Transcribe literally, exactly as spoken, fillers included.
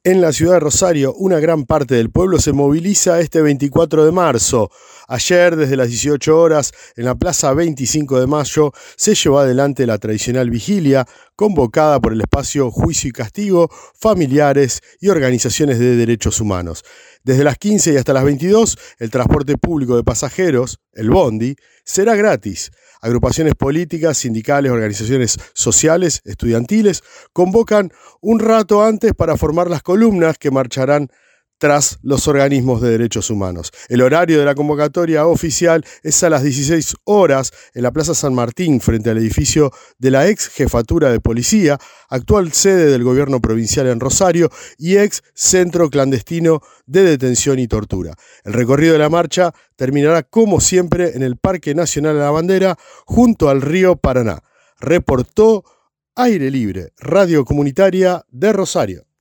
En la ciudad de Rosario, una gran parte del pueblo se moviliza este veinticuatro de marzo. Ayer, desde las dieciocho horas, en la Plaza veinticinco de Mayo, se llevó adelante la tradicional vigilia, convocada por el espacio Juicio y Castigo, familiares y organizaciones de derechos humanos. Desde las quince y hasta las veintidós, el transporte público de pasajeros, el bondi, será gratis. Agrupaciones políticas, sindicales, organizaciones sociales, estudiantiles, convocan un rato antes para formar las columnas que marcharán tras los organismos de derechos humanos. El horario de la convocatoria oficial es a las dieciséis horas en la Plaza San Martín, frente al edificio de la ex Jefatura de Policía, actual sede del gobierno provincial en Rosario y ex centro clandestino de detención y tortura. El recorrido de la marcha terminará como siempre en el Parque Nacional de la Bandera, junto al río Paraná. Reportó Aire Libre, Radio Comunitaria de Rosario.